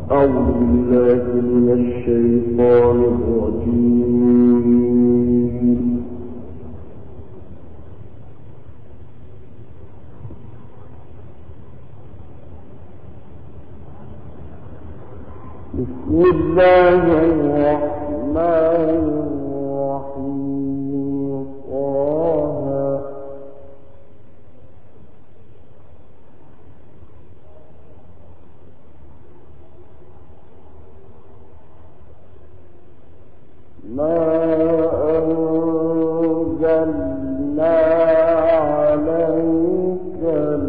أعوذ بالله من الشيطان الرجيم. بسم الله الرحمن الرحيم. طه ما أنزلنا عليك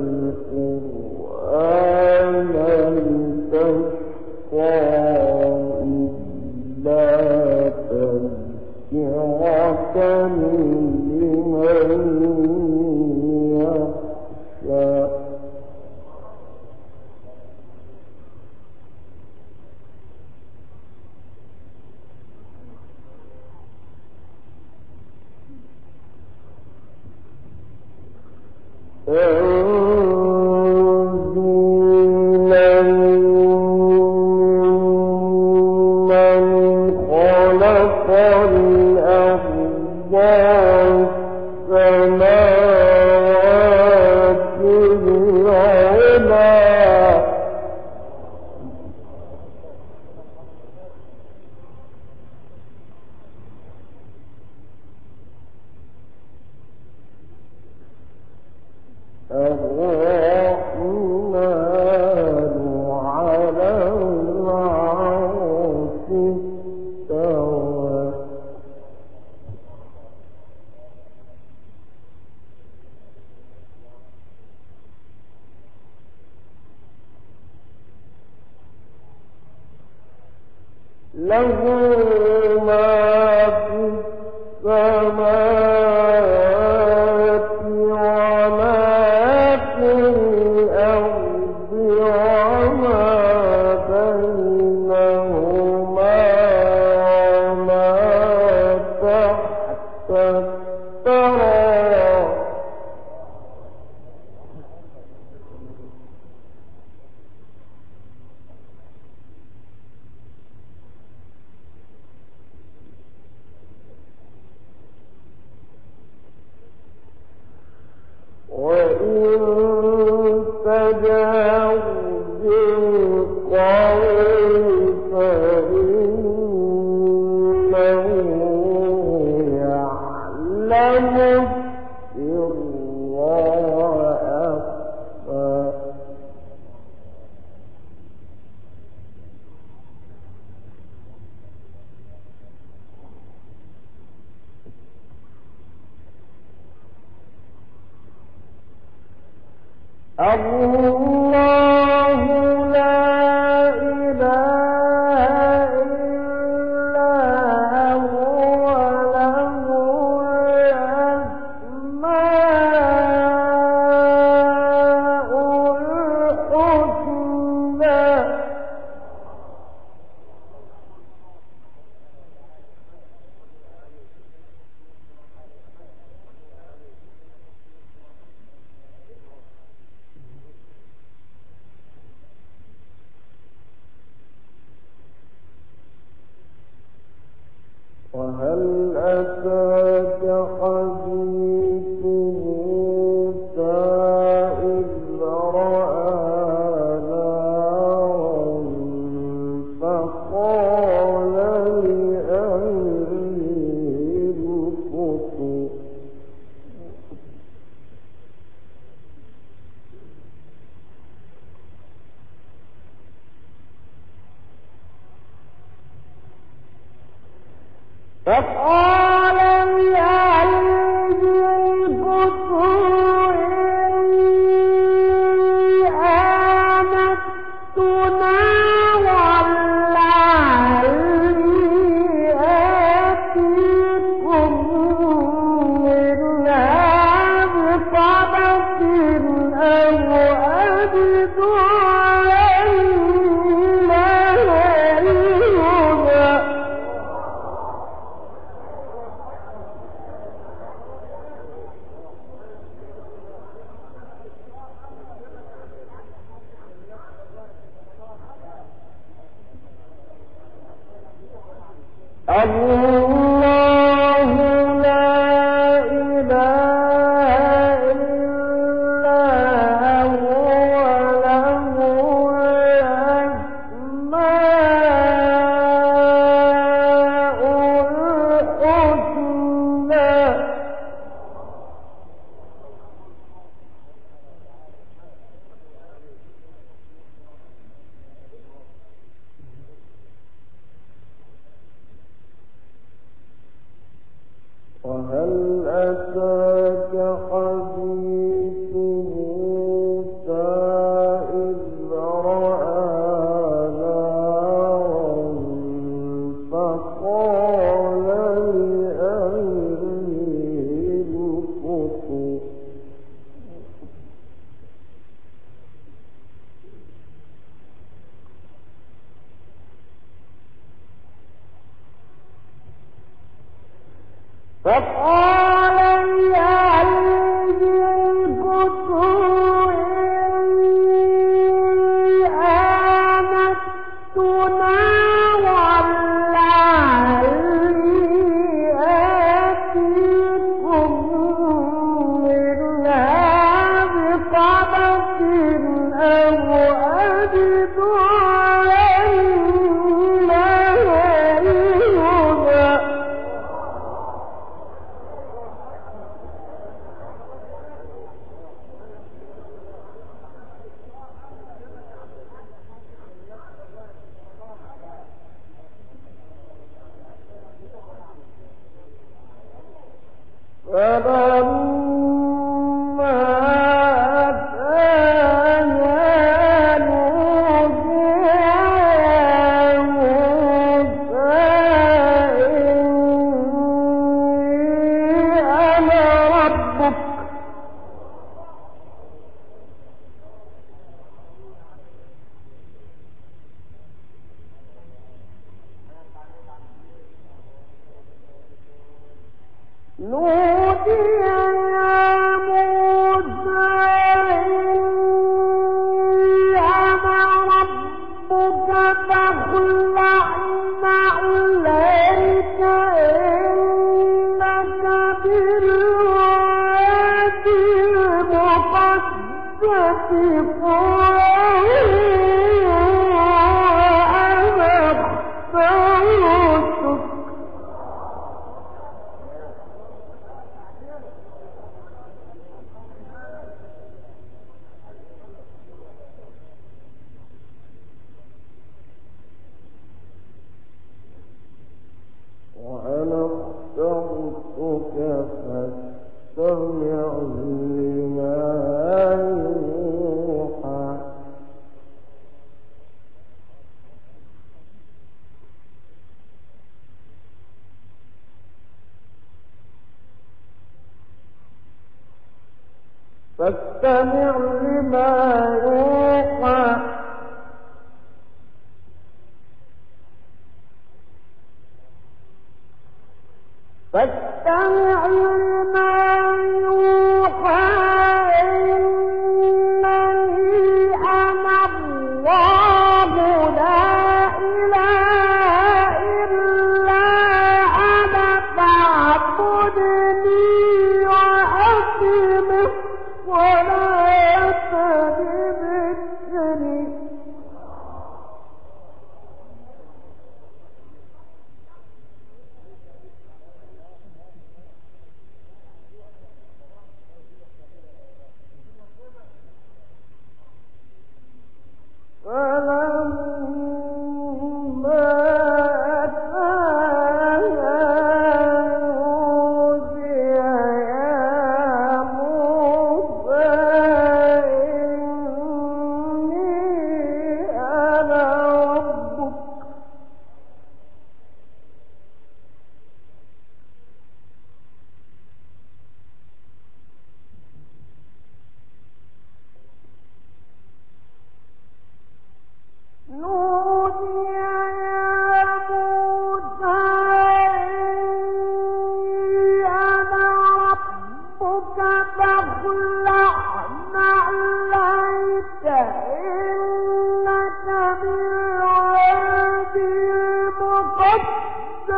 القرآن لتشقى إلا تذكرة لمن يخشى. له ما في السماوات وما في الأرض وما بينهما وما تحت الثرى. وإن تجاوز بالقول فإنه يعلم السر وأخفى. الله لا إله إلا هو له الأسماء الحسنى. وهل أتاك حديث موسى إذ رأى نارا فقال لأهله امكثوا فقال لأهله امكثوا إني آنست نارا لعلي آتيكم منها بقبس أو أجد عليها هدى. الله لا إله إلا هو له الأسماء الحسنى. وهل أتاك حديث موسى إذ رأى نارا فقال لأهله امكثوا فقال لأهله امكثوا إني آنست نارا لعلي آتيكم منها بقبس أو أجد على النار هدى. فلما أتاها نودي يا موسى إني أنا ربك نودي يا موسى إني أنا ربك فاخلع نعليك إنك بالوادي المقدس طوى أنا اخترتك. وأنا اخترتك فاستمع لما يوحى. فاستمع لما يوحى. فاستمع لما يوحى إنني أنا الله لا إله إلا أنا فاعبدني وأقم الصلاة لذكري.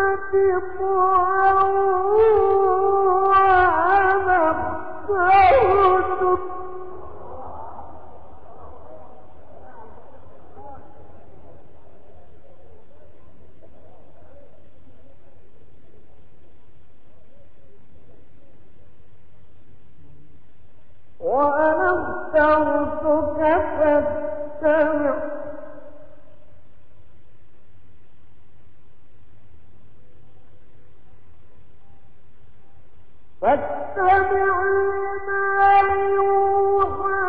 فاتبع لما يوحى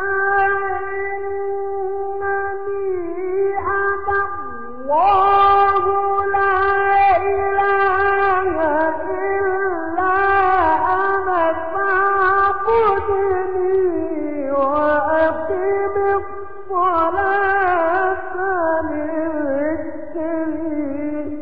إنني أنا الله لا إله إلا أنا فاعبدني وأقم الصلاة لذكري.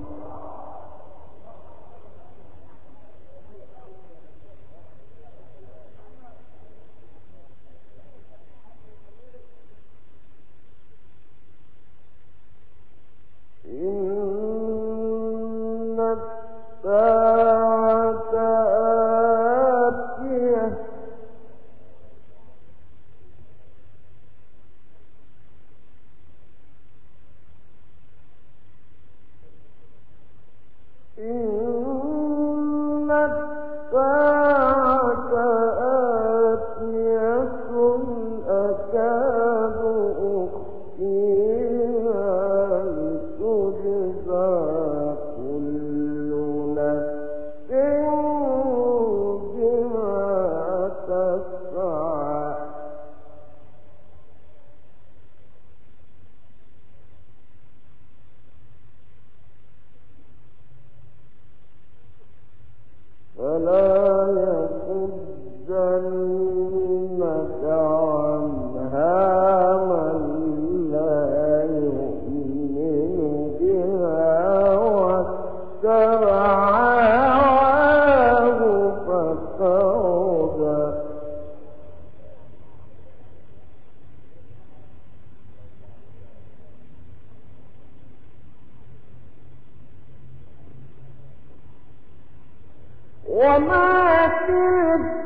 وما تلك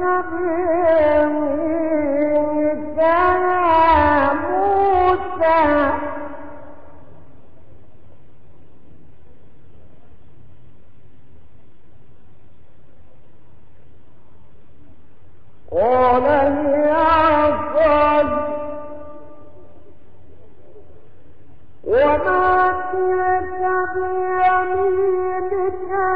بيمينك يا موسى قال هي عصاي وما تلك بيمينك يا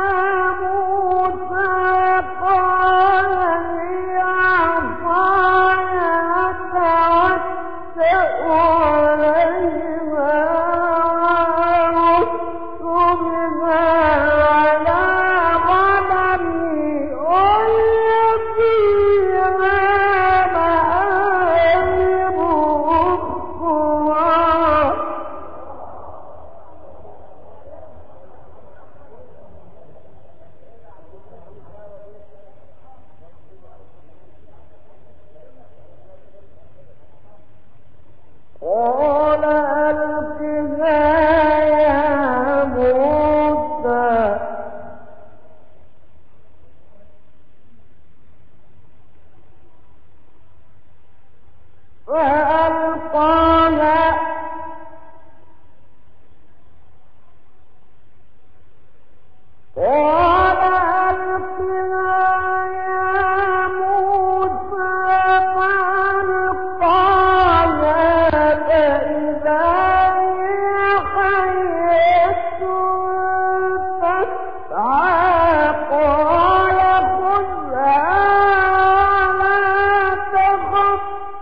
قال ألقها يا موسى فألقاها قال ألقها يا موسى فألقاها فإذا هي حية تسعى قال خذها ولا تخف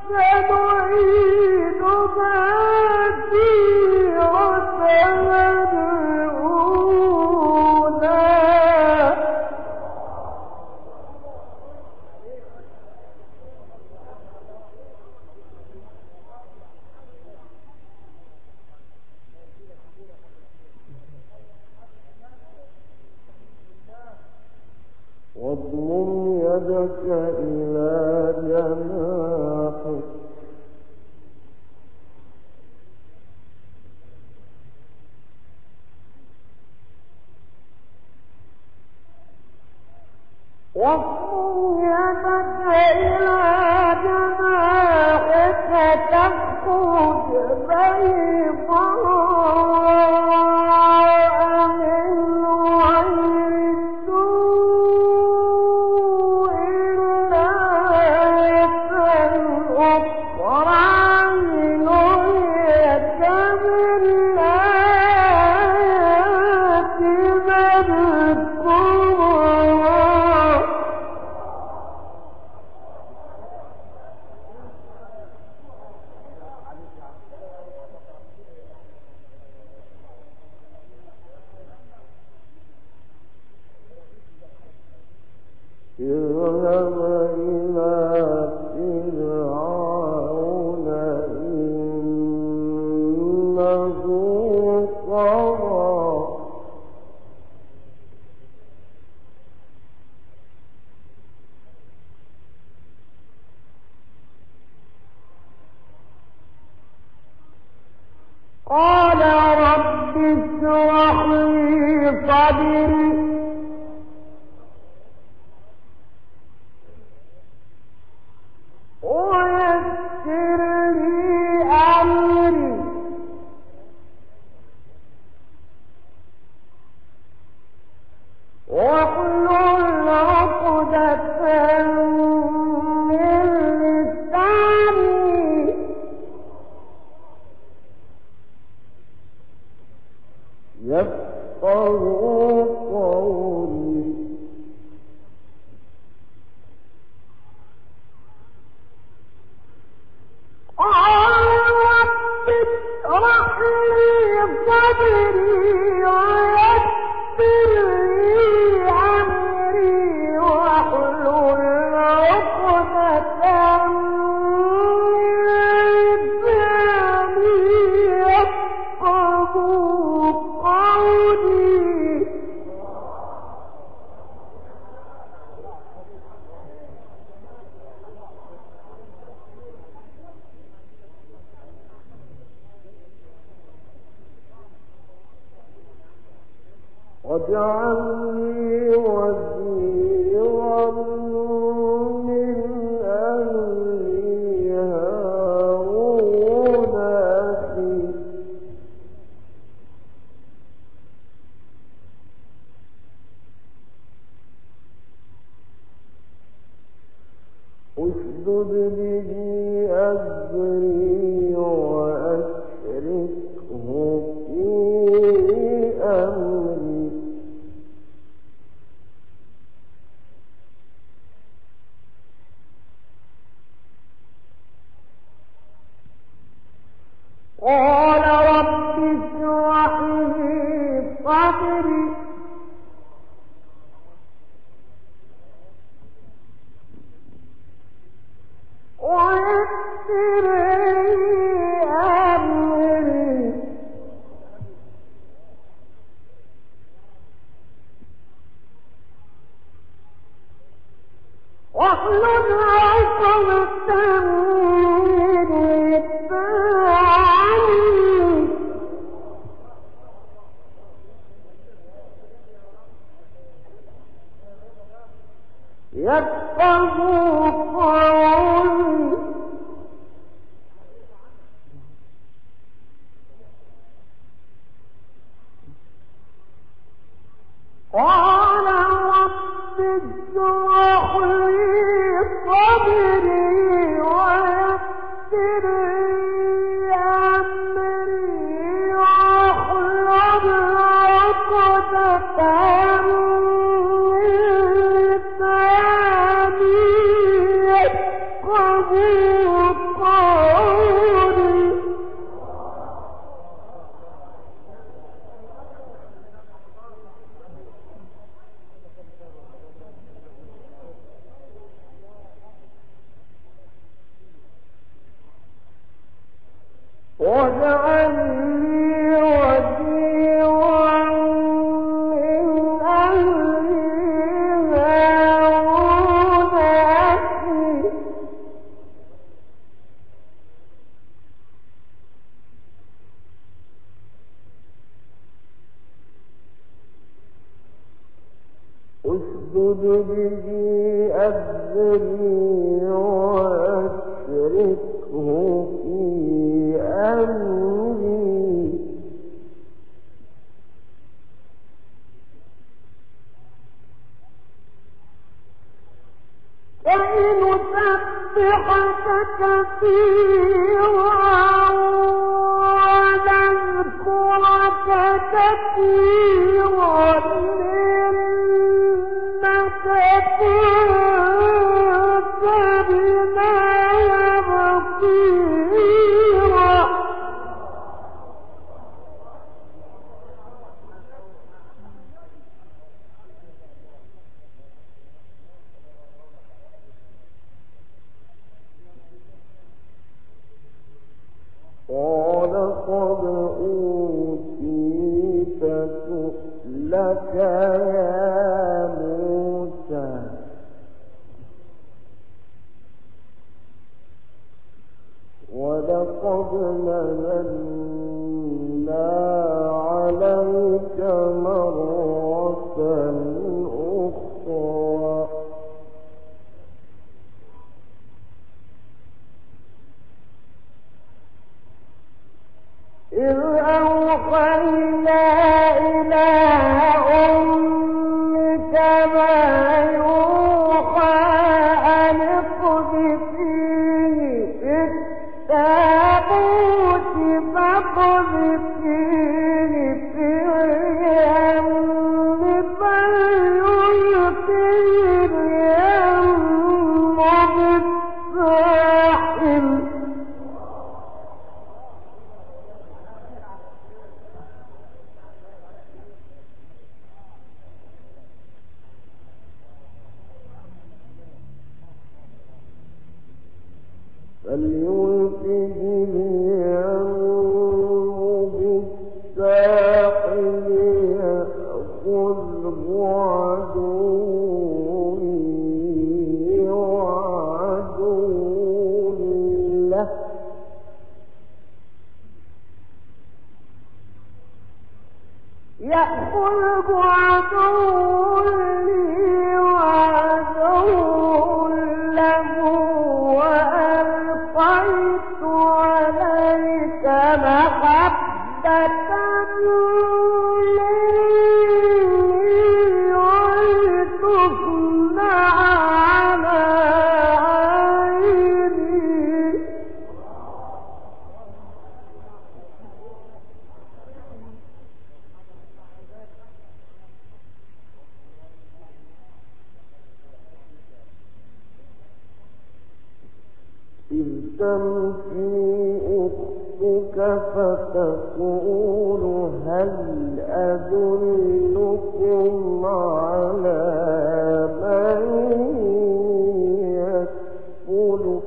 سنعيدها سيرتها الأولى. واضمم يدك إلى جناحك واضم يدك إلى جناحك تخرج بيضاء من غير سوء آية أخرى لنريك من آياتنا الكبرى. اذهب إلى فرعون إنه طغى قال رب اشرح لي صدري ويسر لي أمري واحلل عقدة من لساني يفقهوا قولي. قال رب اشرح لي صدري ويسر لي أمري واحلل عقدة من لساني يفقهوا قولي. واجعل لي وزيرا من أهلي هارون أخي اشدد به أزري وأشركه في أمري قال رب اشرح لي صدري ويسر لي أمري واحلل عقدة من لساني يفقهوا قولي. قال رب اشرح لي صدري ويسر لي أمري واحلل عقدة من لساني يفقهوا قولي. واجعل لي وزيرا من أهلي هارون أخي اشدد به أذري وأشركه في أمري كي نسبحك كثيرا ونذكرك كثيرا إنك كنت بنا بصيرا قال قد أوتيت سؤلك يا موسى ولقد مننا عليك مرة أخرى إذ أوحينا إلى أمك ما يوحى أن اقذفيه في التابوت فاقذفيه في اليم فليلقه اليم بالساحل يأخذه عدوي وعدو له يأخذه عدو لي وعدو له وألقيت عليك محبة مني ولتصنع على عيني إذ تمشي أختك فتقول هل أدلكم على من يكفله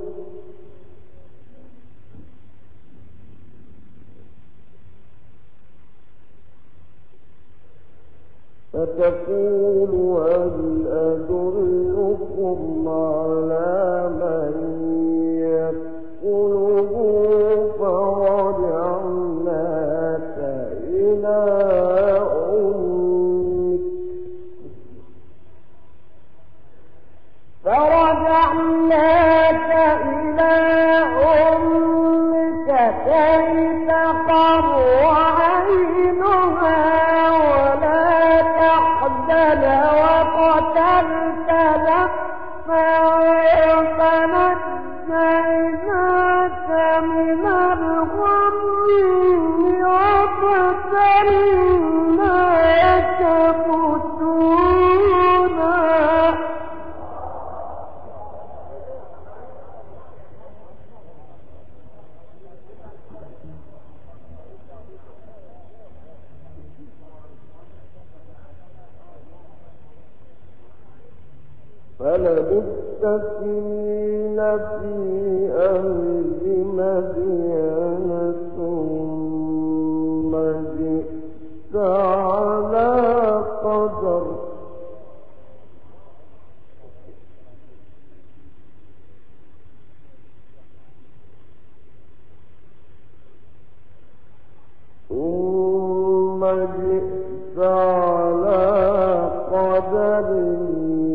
فتقول هل أدلكم على من يكفله فرجعناك إلى أمك كي تقر عينها ولا تحزن وقتلت نفسا فنجيناك من الغم وفتناك فتونا فلبثت سنين في أهل مدين ثم جئت على قدر ثم جئت على قدر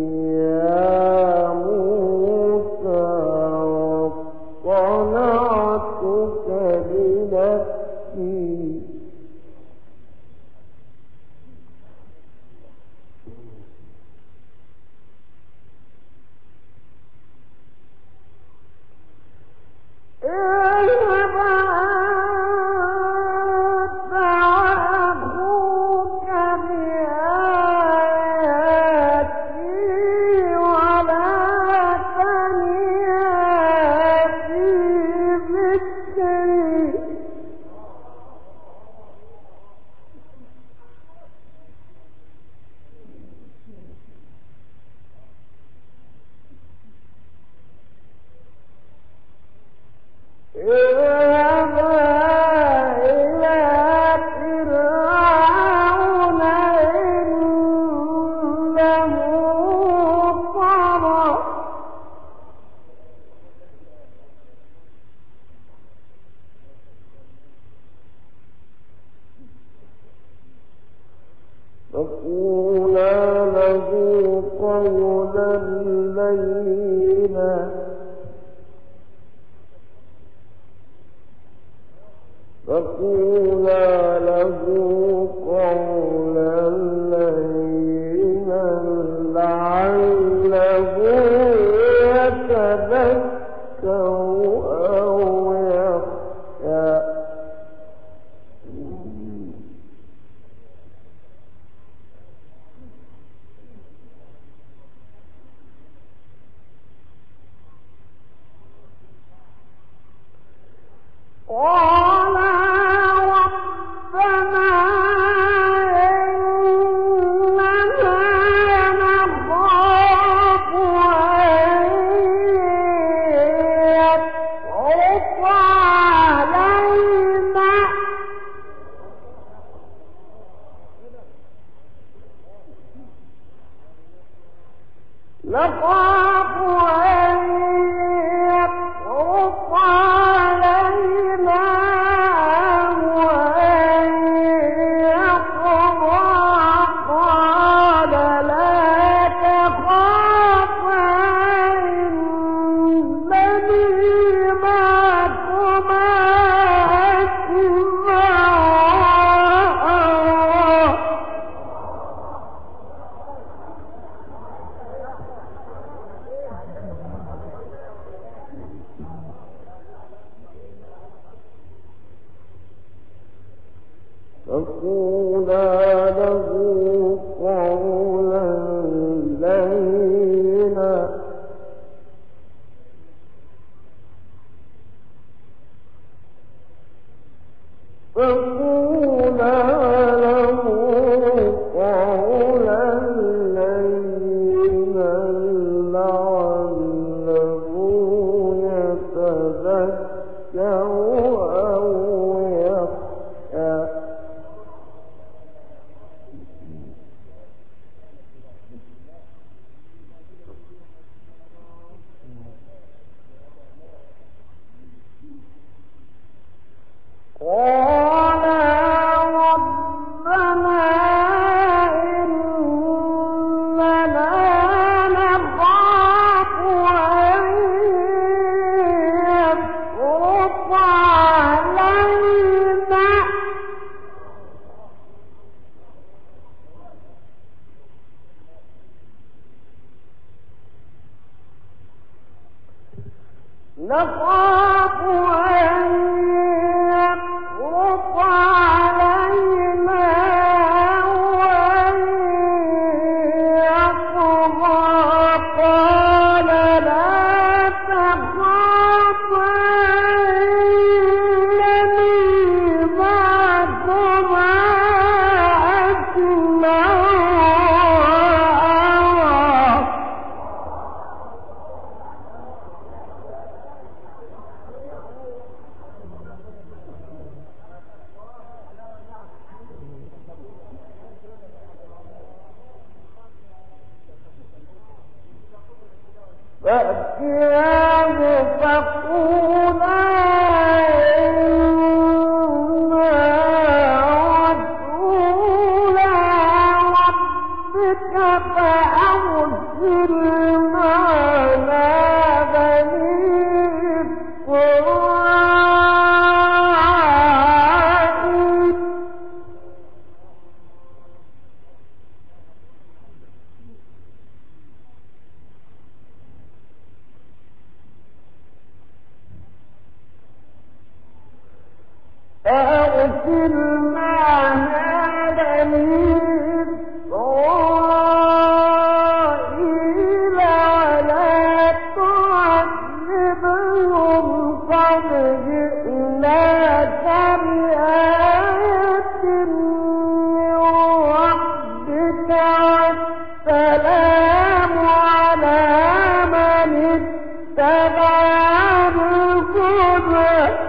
اتبع الهدى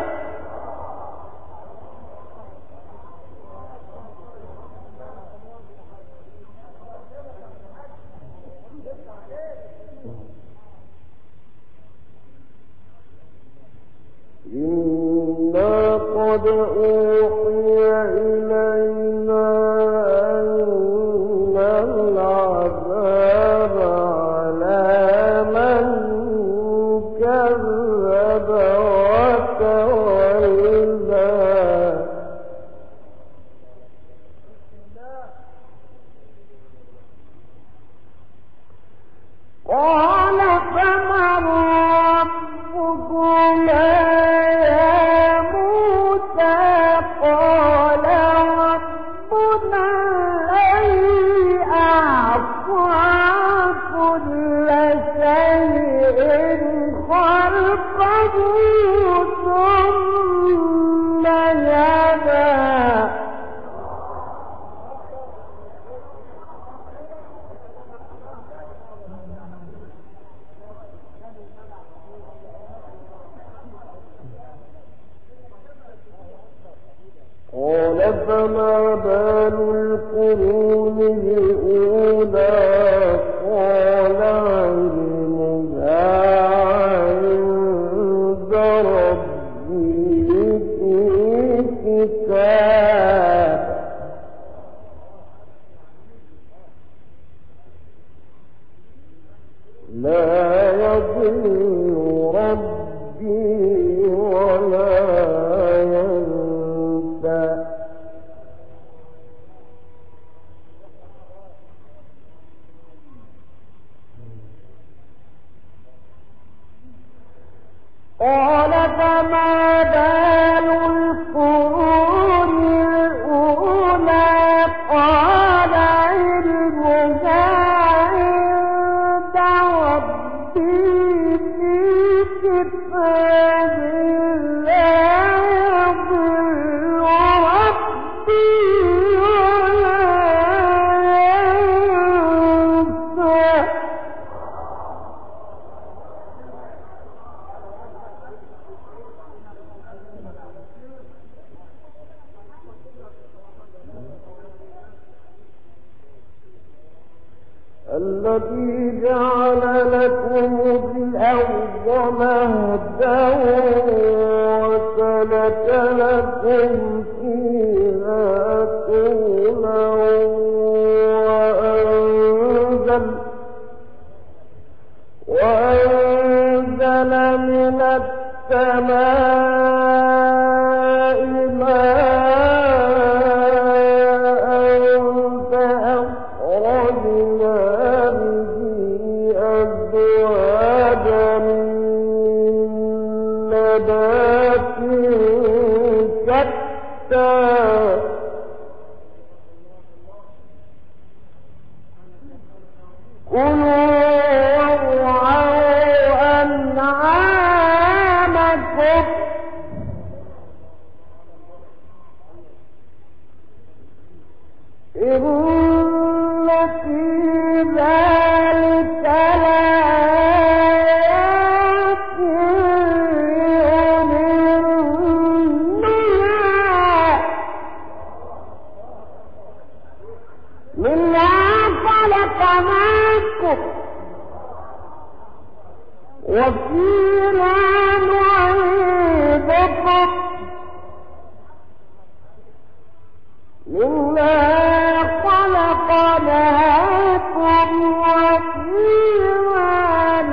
لقد أوحي إلينا أن العذاب على من كذب وتولى قال فمن ربكما يا موسى قال ربنا الذي أعطى كل شيء خلقه ثم هدى قال فما بال القرون الأولى قال علمها عند ربي في كتاب لا يضل ربي ولا ينسى قال فما بال القرون الأولى قال علمها عند ربي في كتاب لا يضل ربي ولا ينسى الذي جعل لكم الأرض مهدا وسلك لكم فيها سبلا وأنزل من السماء ماء فأخرجنا به أزواجا من نبات شتى كلوا وارعوا أنعامكم إن في ذلك لآيات لأولي النهى منها خلقناكم وفيها نعيدكم منها خلقناكم وفيها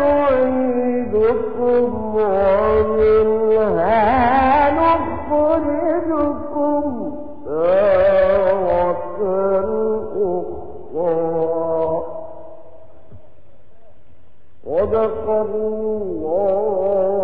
نعيدكم ومنها نخرجكم تارة أخرى صدق الله